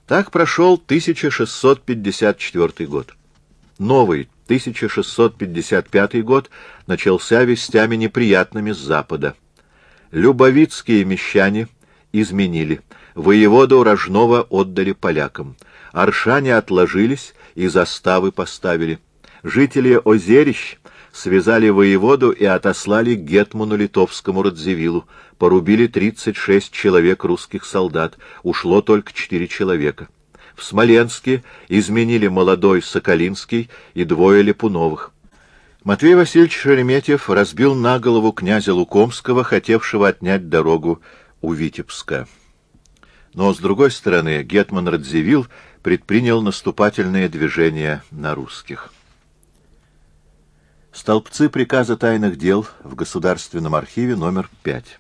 Так прошел 1654 год. Новый 1655 год начался вестями неприятными с запада. Любовицкие мещане изменили, воеводу Рожного отдали полякам, аршане отложились и заставы поставили. Жители Озерищ связали воеводу и отослали к гетману литовскому Радзивиллу, порубили 36 человек русских солдат, ушло только 4 человека. В Смоленске изменили молодой Соколинский и 2 Липуновых. Матвей Васильевич Шереметьев разбил на голову князя Лукомского, хотевшего отнять дорогу у Витебска. Но, с другой стороны, гетман Радзивилл предпринял наступательные движения на русских. Столбцы приказа тайных дел в Государственном архиве номер 5.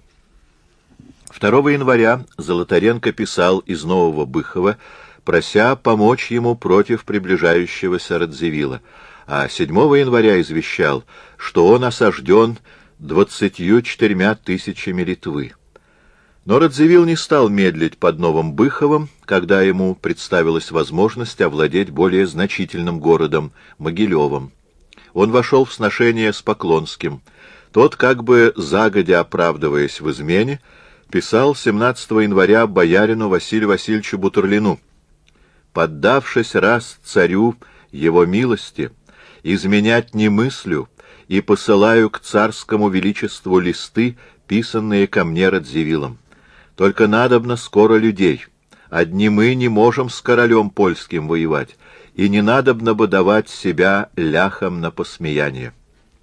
2 января Золотаренко писал из Нового Быхова, прося помочь ему против приближающегося Радзивилла, а 7 января извещал, что он осажден 24 тысячами Литвы. Но Радзивилл не стал медлить под Новым Быховом, когда ему представилась возможность овладеть более значительным городом Могилевом. Он вошел в сношение с Поклонским. Тот, как бы загодя оправдываясь в измене, писал 17 января боярину Василию Васильевичу Бутурлину: «Поддавшись раз царю его милости, изменять не мыслю и посылаю к царскому величеству листы, писанные ко мне Радзивиллом. Только надобно скоро людей. Одни мы не можем с королем польским воевать, и не надобно бы давать себя ляхам на посмеяние».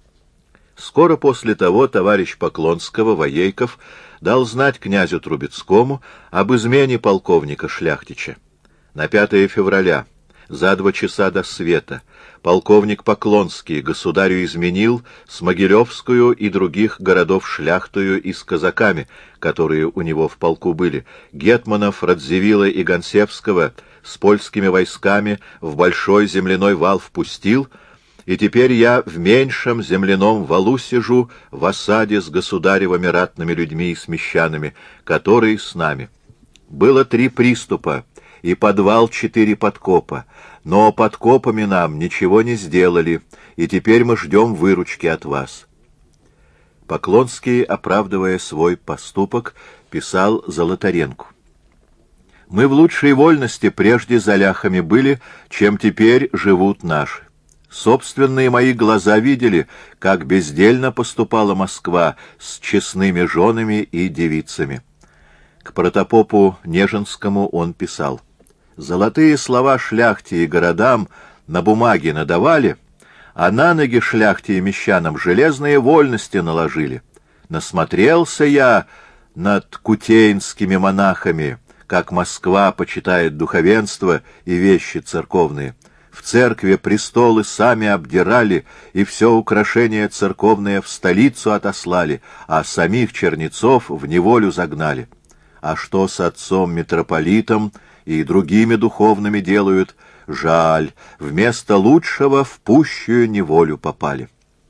Скоро после того товарищ Поклонского, Воейков, дал знать князю Трубецкому об измене полковника Шляхтича. На 5 февраля, за 2 часа до света, полковник Поклонский государю изменил с Могилевскую и других городов шляхтою и с казаками, которые у него в полку были, гетманов Радзивилла и Гонсевского с польскими войсками в большой земляной вал впустил, и теперь я в меньшем земляном валу сижу в осаде с государевыми ратными людьми и с мещанами, которые с нами. Было 3 приступа и подвал 4 подкопа, но подкопами нам ничего не сделали, и теперь мы ждем выручки от вас». Поклонский, оправдывая свой поступок, писал Золотаренку: «Мы в лучшей вольности прежде за ляхами были, чем теперь живут наши. Собственные мои глаза видели, как бездельно поступала Москва с честными женами и девицами». К протопопу Нежинскому он писал: «Золотые слова шляхте и городам на бумаге надавали, а на ноги шляхте и мещанам железные вольности наложили. Насмотрелся я над кутейнскими монахами, как Москва почитает духовенство и вещи церковные. В церкви престолы сами обдирали, и все украшения церковные в столицу отослали, а самих чернецов в неволю загнали. А что с отцом митрополитом и другими духовными делают, жаль, вместо лучшего в пущую неволю попали».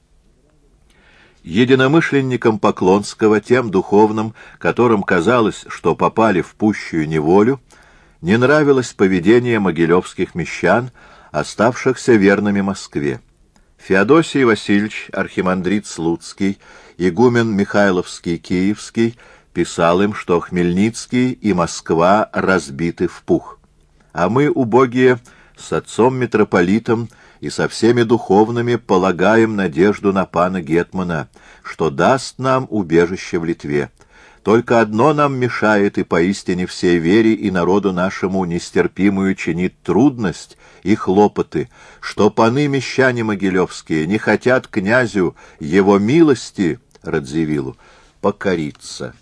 Единомышленникам Поклонского, тем духовным, которым казалось, что попали в пущую неволю, не нравилось поведение могилевских мещан, оставшихся верными Москве. Феодосий Васильевич, архимандрит Слуцкий, игумен Михайловский Киевский, писал им, что Хмельницкий и Москва разбиты в пух. А мы, убогие, с отцом митрополитом и со всеми духовными полагаем надежду на пана гетмана, что даст нам убежище в Литве. Только одно нам мешает и поистине всей вере и народу нашему нестерпимую чинит трудность и хлопоты, что паны мещане могилевские не хотят князю его милости Радзивиллу покориться».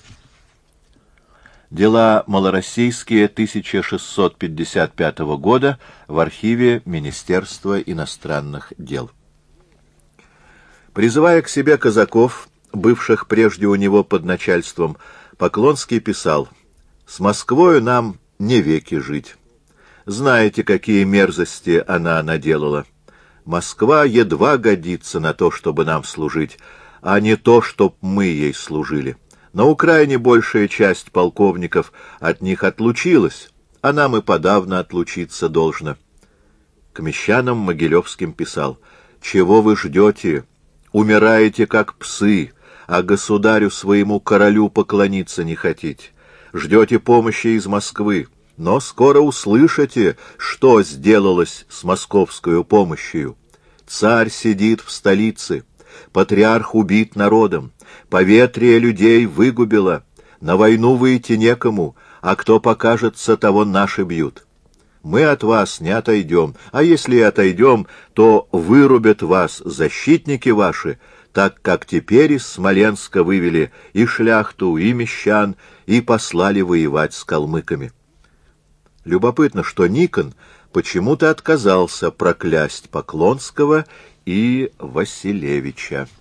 Дела малороссийские 1655 года в архиве Министерства иностранных дел. Призывая к себе казаков, бывших прежде у него под начальством, Поклонский писал: «С Москвою нам не веки жить. Знаете, какие мерзости она наделала. Москва едва годится на то, чтобы нам служить, а не то, чтоб мы ей служили. На Украине большая часть полковников от них отлучилась, а нам и подавно отлучиться должно. К мещанам Могилевским писал: «Чего вы ждете? Умираете, как псы, а государю своему королю поклониться не хотите. Ждете помощи из Москвы, но скоро услышите, что сделалось с московской помощью. Царь сидит в столице, патриарх убит народом, поветрие людей выгубило, на войну выйти некому, а кто покажется, того наши бьют. Мы от вас не отойдем, а если и отойдем, то вырубят вас защитники ваши, так как теперь из Смоленска вывели и шляхту, и мещан, и послали воевать с калмыками». Любопытно, что Никон почему-то отказался проклясть Поклонского и Василевича.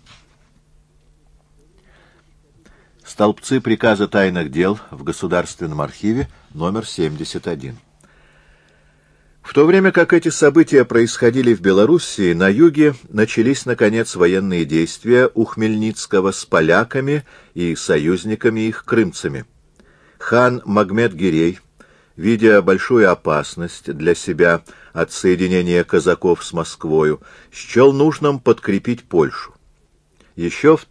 Столбцы приказа тайных дел в Государственном архиве, номер 71. В то время как эти события происходили в Белоруссии, на юге начались, наконец, военные действия у Хмельницкого с поляками и союзниками их крымцами. Хан Магмед-Гирей, видя большую опасность для себя от соединения казаков с Москвою, счел нужным подкрепить Польшу. Еще в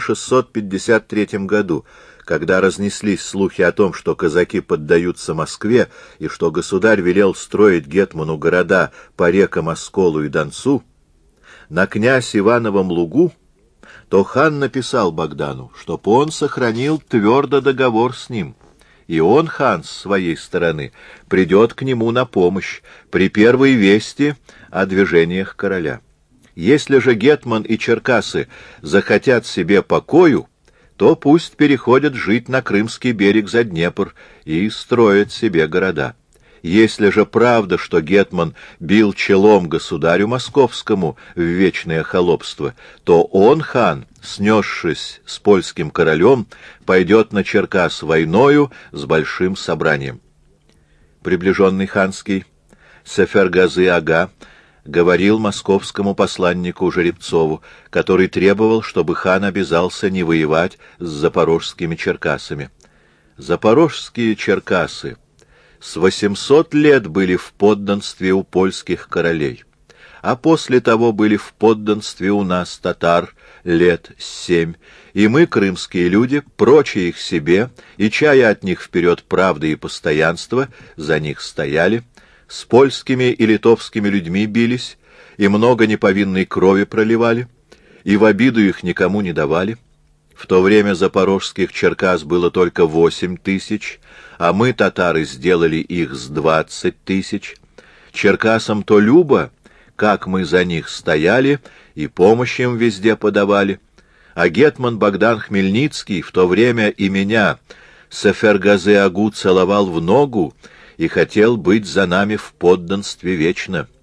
1653 году, когда разнеслись слухи о том, что казаки поддаются Москве и что государь велел строить гетману города по рекам Осколу и Донцу, на князь Ивановом лугу, то хан написал Богдану, чтоб он сохранил твердо договор с ним, и он, хан, с своей стороны, придет к нему на помощь при первой вести о движениях короля. Если же гетман и черкасы захотят себе покою, то пусть переходят жить на Крымский берег за Днепр и строят себе города. Если же правда, что гетман бил челом государю московскому в вечное холопство, то он, хан, снесшись с польским королем, пойдет на Черкас войною с большим собранием. Приближенный ханский Сефергази-ага говорил московскому посланнику Жеребцову, который требовал, чтобы хан обязался не воевать с запорожскими черкасами. Запорожские черкасы с 800 лет были в подданстве у польских королей, а после того были в подданстве у нас татар лет 7, и мы, крымские люди, прочи их себе, и чая от них вперед правды и постоянства, за них стояли, с польскими и литовскими людьми бились, и много неповинной крови проливали, и в обиду их никому не давали. В то время запорожских черкас было только 8 тысяч, а мы, татары, сделали их с 20 тысяч. Черкасам то любо, как мы за них стояли и помощь им везде подавали, а гетман Богдан Хмельницкий в то время и меня, Сефергази-агу, целовал в ногу и хотел быть за нами в подданстве вечно.